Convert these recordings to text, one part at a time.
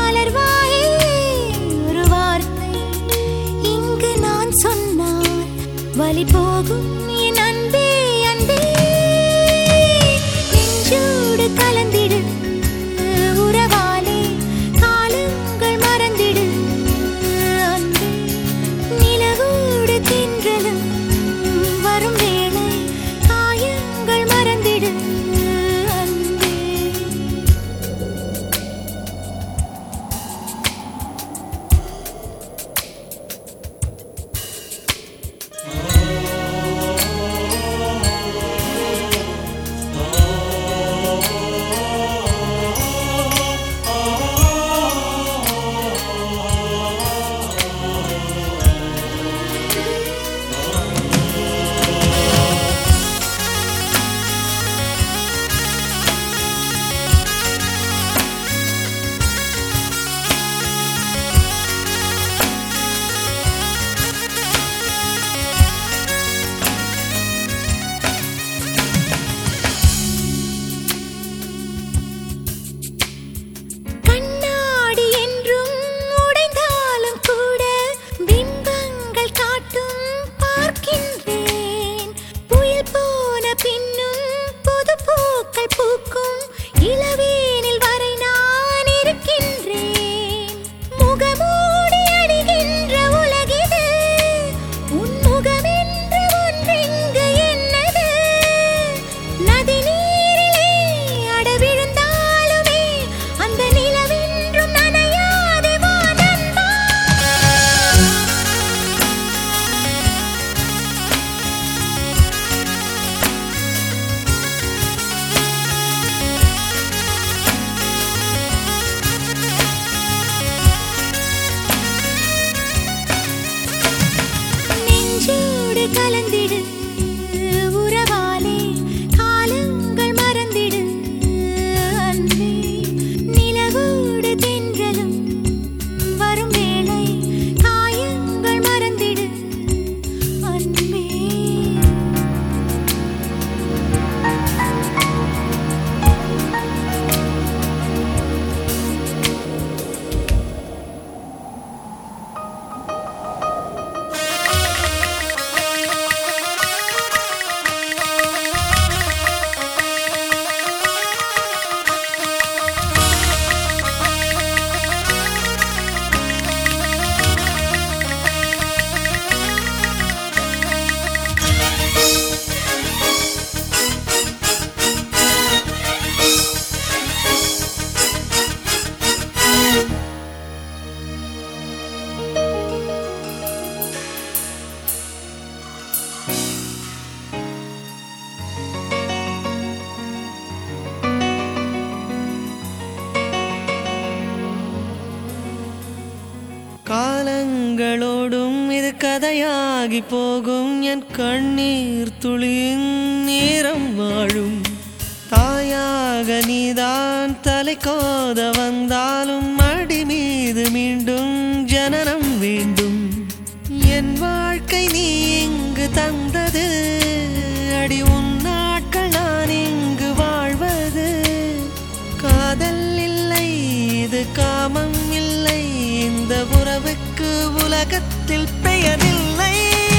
மலர்வாயே ஒரு வார்த்தை இங்கு நான் சொன்னால் வலி போகும் என் அன்பே அன்பே நெஞ்சோடு கலந்திடு உறவாலே காலங்கள் மறந்திடு அன்பே நிலவோடு தென்றலும் வரும் வேளை காயங்கள் மறந்திடு அன்பே கலந்திடு உறவாலே காலங்கள் மறந்திடு அன்பே நிலவோடு தென்றலும் வரும் வேளை காயங்கள் மறந்திடு அன்பே காலங்களோடும் இது கதையாகி போகும் என் கண்ணீர் துளியின் நேரம் வாழும் தாயாக நீதான் தலை கோத வந்தாலும் அடி மீது மீண்டும் ஜனனம் வேண்டும் என் வாழ்க்கை நீ இங்கு தந்தது அடி உன் நாட்கள் நான் இங்கு வாழ்வது காதல் இல்லை இது காமம் இல்லை இந்த உறவுக்கு உலகத்தில் பெயரில்லை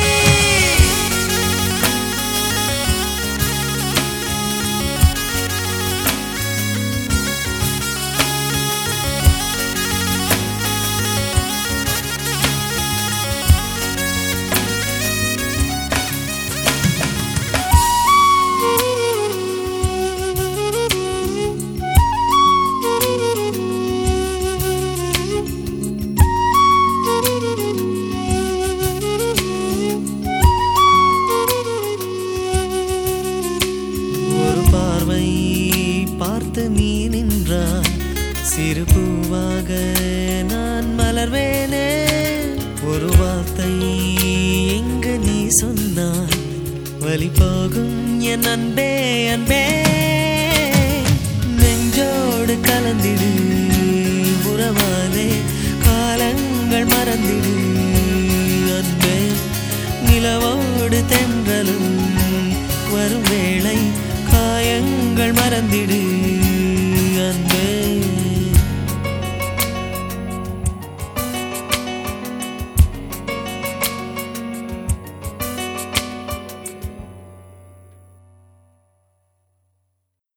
நீ நின்றாய் சிறு பூவாக நான் மலர்வேனே ஒரு வார்த்தை எங்கு நீ சொன்னாய் வலி போகும் என் அன்பே அன்பே நெஞ்சோடு கலந்திடு உறவாலே காலங்கள் மறந்திடு அன்பே நிலவோடு தென்றலும் வரும் வேளை காயங்கள் மறந்திடு